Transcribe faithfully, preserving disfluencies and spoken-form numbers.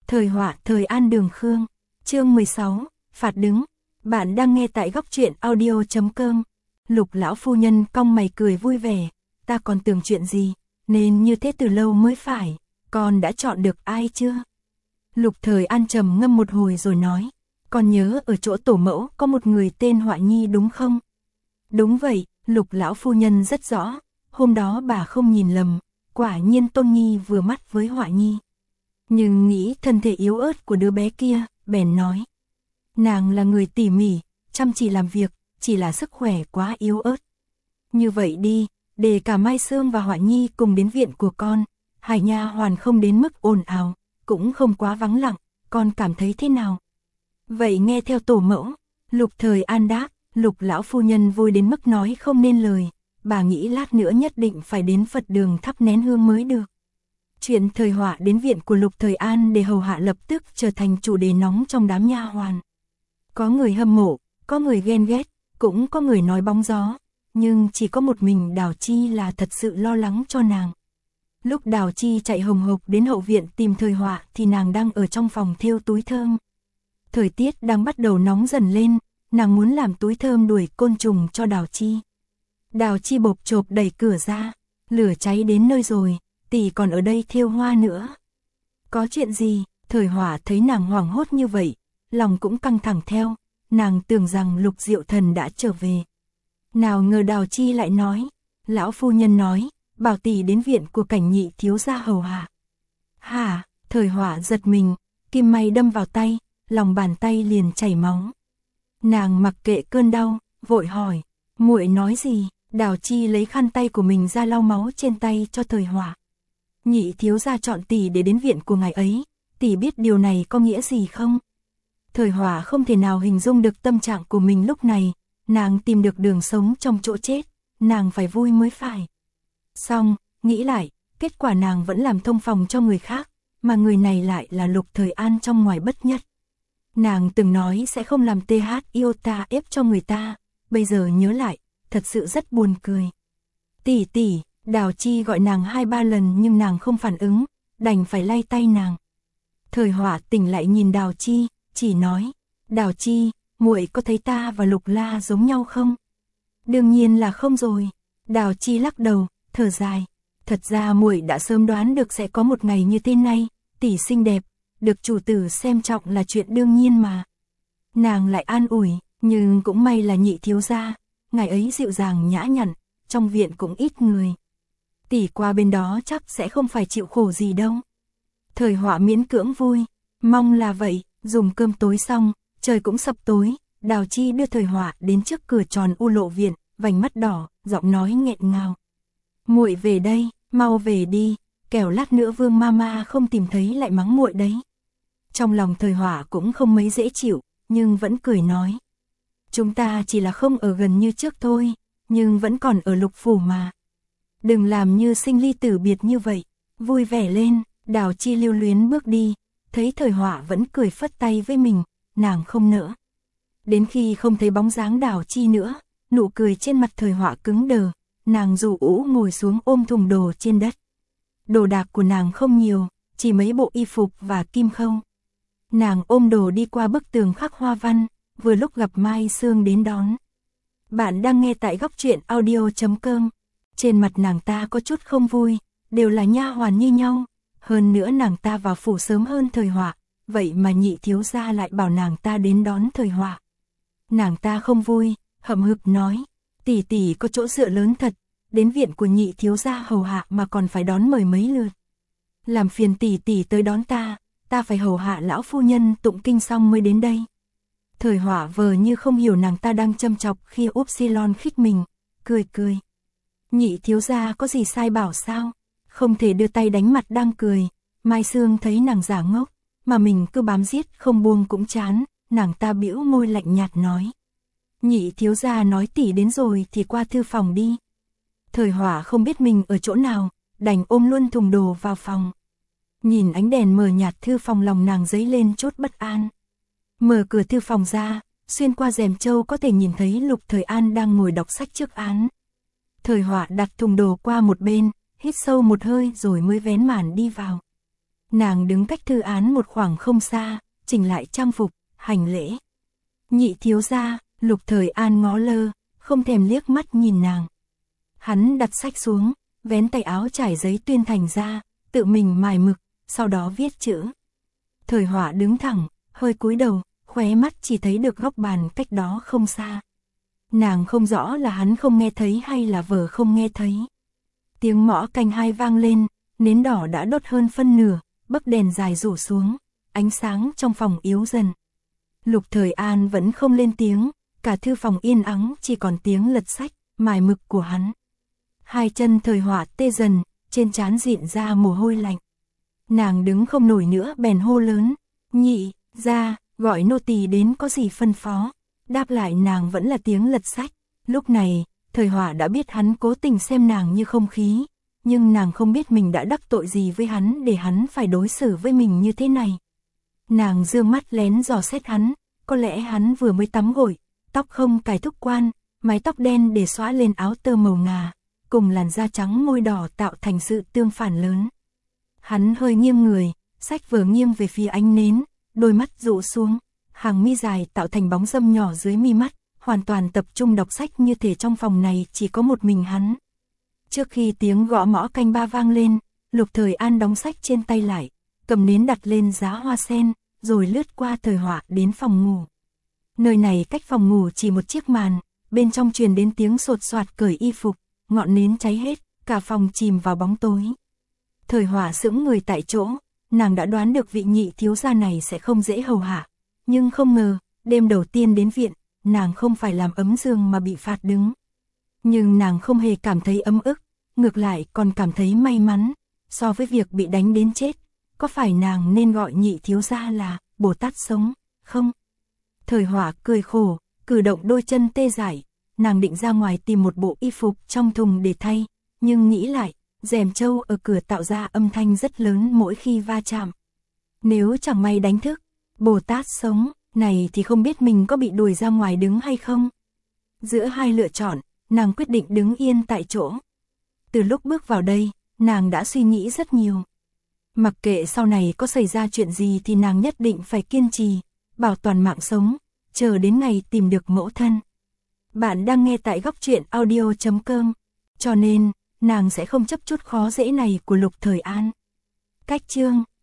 Thời họa thời An Đường Khương, chương mười sáu, phạt đứng. Bạn đang nghe tại góc truyện audio chấm com. Lục lão phu nhân cong mày cười vui vẻ, ta còn tưởng chuyện gì, nên như thế từ lâu mới phải, con đã chọn được ai chưa? Lục Thời An trầm ngâm một hồi rồi nói, con nhớ ở chỗ tổ mẫu có một người tên Họa Nhi đúng không? Đúng vậy, Lục lão phu nhân rất rõ, hôm đó bà không nhìn lầm, quả nhiên Tôn Nhi vừa mắt với Họa Nhi. Nhưng nghĩ thân thể yếu ớt của đứa bé kia, bèn nói. Nàng là người tỉ mỉ, chăm chỉ làm việc, chỉ là sức khỏe quá yếu ớt. Như vậy đi, để cả Mai Sương và Họa Nhi cùng đến viện của con, Hải nha hoàn không đến mức ồn ào, cũng không quá vắng lặng, con cảm thấy thế nào? Vậy nghe theo tổ mẫu, Lục Thời An đáp, Lục lão phu nhân vui đến mức nói không nên lời, bà nghĩ lát nữa nhất định phải đến Phật đường thắp nén hương mới được. Chuyện Thời họa đến viện của Lục Thời An để hầu hạ lập tức trở thành chủ đề nóng trong đám nha hoàn. Có người hâm mộ, có người ghen ghét, cũng có người nói bóng gió, nhưng chỉ có một mình Đào Chi là thật sự lo lắng cho nàng. Lúc Đào Chi chạy hồng hộc đến hậu viện tìm Thời họa thì nàng đang ở trong phòng thêu túi thơm. Thời tiết đang bắt đầu nóng dần lên, nàng muốn làm túi thơm đuổi côn trùng cho Đào Chi. Đào Chi bộp chộp đẩy cửa ra, lửa cháy đến nơi rồi, tỷ còn ở đây thêu hoa nữa. Có chuyện gì? Thời họa thấy nàng hoảng hốt như vậy, lòng cũng căng thẳng theo, nàng tưởng rằng Lục Diệu Thần đã trở về. Nào ngờ Đào Chi lại nói, lão phu nhân nói, bảo tỷ đến viện của Cảnh nhị thiếu gia hầu hạ. Hả? Thời họa giật mình, kim may đâm vào tay, lòng bàn tay liền chảy máu. Nàng mặc kệ cơn đau, vội hỏi, muội nói gì? Đào Chi lấy khăn tay của mình ra lau máu trên tay cho Thời họa. Nhị thiếu gia chọn tỷ để đến viện của ngài ấy, tỷ biết điều này có nghĩa gì không? Thời họa không thể nào hình dung được tâm trạng của mình lúc này, nàng tìm được đường sống trong chỗ chết, nàng phải vui mới phải. Xong, nghĩ lại, kết quả nàng vẫn làm thông phòng cho người khác, mà người này lại là Lục Thời An trong ngoài bất nhất. Nàng từng nói sẽ không làm tê hát iota ép cho người ta, bây giờ nhớ lại, thật sự rất buồn cười. Tỷ tỷ, Đào Chi gọi nàng hai ba lần nhưng nàng không phản ứng, đành phải lay tay nàng. Thời họa tỉnh lại nhìn Đào Chi, chỉ nói, Đào Chi, muội có thấy ta và Lục La giống nhau không? Đương nhiên là không rồi. Đào Chi lắc đầu, thở dài. Thật ra muội đã sớm đoán được sẽ có một ngày như thế này, tỷ xinh đẹp, được chủ tử xem trọng là chuyện đương nhiên mà. Nàng lại an ủi, nhưng cũng may là nhị thiếu gia, ngài ấy dịu dàng nhã nhặn, trong viện cũng ít người. Tỷ qua bên đó chắc sẽ không phải chịu khổ gì đâu. Thời họa miễn cưỡng vui, mong là vậy. Dùng cơm tối xong, trời cũng sập tối, Đào Chi đưa Thời họa đến trước cửa tròn u lộ viện, vành mắt đỏ, giọng nói nghẹn ngào. Muội về đây, mau về đi, kẻo lát nữa Vương Mama không tìm thấy lại mắng muội đấy. Trong lòng Thời họa cũng không mấy dễ chịu, nhưng vẫn cười nói. Chúng ta chỉ là không ở gần như trước thôi, nhưng vẫn còn ở Lục phủ mà. Đừng làm như sinh ly tử biệt như vậy, vui vẻ lên. Đào Chi lưu luyến bước đi. Thấy Thời họa vẫn cười phất tay với mình, nàng không nỡ. Đến khi không thấy bóng dáng Đào Chi nữa, nụ cười trên mặt Thời họa cứng đờ, nàng rủ ũ ngồi xuống ôm thùng đồ trên đất. Đồ đạc của nàng không nhiều, chỉ mấy bộ y phục và kim khâu. Nàng ôm đồ đi qua bức tường khắc hoa văn, vừa lúc gặp Mai Sương đến đón. Bạn đang nghe tại góc truyện audio chấm com. Trên mặt nàng ta có chút không vui, đều là nha hoàn như nhau. Hơn nữa nàng ta vào phủ sớm hơn Thời họa, vậy mà nhị thiếu gia lại bảo nàng ta đến đón Thời họa. Nàng ta không vui, hậm hực nói, tỷ tỷ có chỗ dựa lớn thật, đến viện của nhị thiếu gia hầu hạ mà còn phải đón mời mấy lượt. Làm phiền tỷ tỷ tới đón ta, ta phải hầu hạ lão phu nhân tụng kinh xong mới đến đây. Thời họa vờ như không hiểu nàng ta đang châm chọc khi Upsilon khích mình, cười cười. Nhị thiếu gia có gì sai bảo sao? Không thể đưa tay đánh mặt đang cười. Mai Sương thấy nàng giả ngốc, mà mình cứ bám giết không buông cũng chán, nàng ta bĩu môi lạnh nhạt nói. Nhị thiếu gia nói tỷ đến rồi thì qua thư phòng đi. Thời họa không biết mình ở chỗ nào, đành ôm luôn thùng đồ vào phòng. Nhìn ánh đèn mờ nhạt thư phòng lòng nàng dấy lên chút bất an. Mở cửa thư phòng ra, xuyên qua rèm trâu có thể nhìn thấy Lục Thời An đang ngồi đọc sách trước án. Thời họa đặt thùng đồ qua một bên, hít sâu một hơi rồi mới vén màn đi vào. Nàng đứng cách thư án một khoảng không xa, chỉnh lại trang phục, hành lễ. Nhị thiếu gia, Lục Thời An ngó lơ, không thèm liếc mắt nhìn nàng. Hắn đặt sách xuống, vén tay áo trải giấy tuyên thành ra, tự mình mài mực, sau đó viết chữ. Thời Họa đứng thẳng, hơi cúi đầu, khóe mắt chỉ thấy được góc bàn cách đó không xa. Nàng không rõ là hắn không nghe thấy hay là vợ không nghe thấy. Tiếng mõ canh hai vang lên, nến đỏ đã đốt hơn phân nửa, bấc đèn dài rủ xuống, ánh sáng trong phòng yếu dần. Lục Thời An vẫn không lên tiếng, cả thư phòng yên ắng chỉ còn tiếng lật sách, mài mực của hắn. Hai chân Thời Họa tê dần, trên trán rịn ra mồ hôi lạnh. Nàng đứng không nổi nữa bèn hô lớn, nhị, ra, gọi nô tỳ đến có gì phân phó. Đáp lại nàng vẫn là tiếng lật sách. Lúc này, Thời Họa đã biết hắn cố tình xem nàng như không khí, nhưng nàng không biết mình đã đắc tội gì với hắn để hắn phải đối xử với mình như thế này. Nàng dương mắt lén dò xét hắn, có lẽ hắn vừa mới tắm gội, tóc không cài thúc quan, mái tóc đen để xõa lên áo tơ màu ngà, cùng làn da trắng môi đỏ tạo thành sự tương phản lớn. Hắn hơi nghiêng người, sách vở nghiêng về phía ánh nến, đôi mắt dụ xuống, hàng mi dài tạo thành bóng râm nhỏ dưới mi mắt, hoàn toàn tập trung đọc sách như thể trong phòng này chỉ có một mình hắn. Trước khi tiếng gõ mõ canh ba vang lên, Lục Thời An đóng sách trên tay lại, cầm nến đặt lên giá hoa sen, rồi lướt qua Thời Họa đến phòng ngủ. Nơi này cách phòng ngủ chỉ một chiếc màn, bên trong truyền đến tiếng sột soạt cởi y phục, ngọn nến cháy hết, cả phòng chìm vào bóng tối. Thời Họa sững người tại chỗ, nàng đã đoán được vị nhị thiếu gia này sẽ không dễ hầu hạ, nhưng không ngờ, đêm đầu tiên đến viện, nàng không phải làm ấm giường mà bị phạt đứng. Nhưng nàng không hề cảm thấy ấm ức, ngược lại còn cảm thấy may mắn, so với việc bị đánh đến chết, có phải nàng nên gọi nhị thiếu gia là Bồ Tát sống, không? Thời Họa cười khổ, cử động đôi chân tê dại, nàng định ra ngoài tìm một bộ y phục trong thùng để thay, nhưng nghĩ lại, rèm trâu ở cửa tạo ra âm thanh rất lớn mỗi khi va chạm. Nếu chẳng may đánh thức Bồ Tát sống này thì không biết mình có bị đuổi ra ngoài đứng hay không. Giữa hai lựa chọn, nàng quyết định đứng yên tại chỗ. Từ lúc bước vào đây, nàng đã suy nghĩ rất nhiều. Mặc kệ sau này có xảy ra chuyện gì thì nàng nhất định phải kiên trì, bảo toàn mạng sống, chờ đến ngày tìm được mẫu thân. Bạn đang nghe tại góc truyện audio chấm com, cho nên, nàng sẽ không chấp chút khó dễ này của Lục Thời An. Cách chương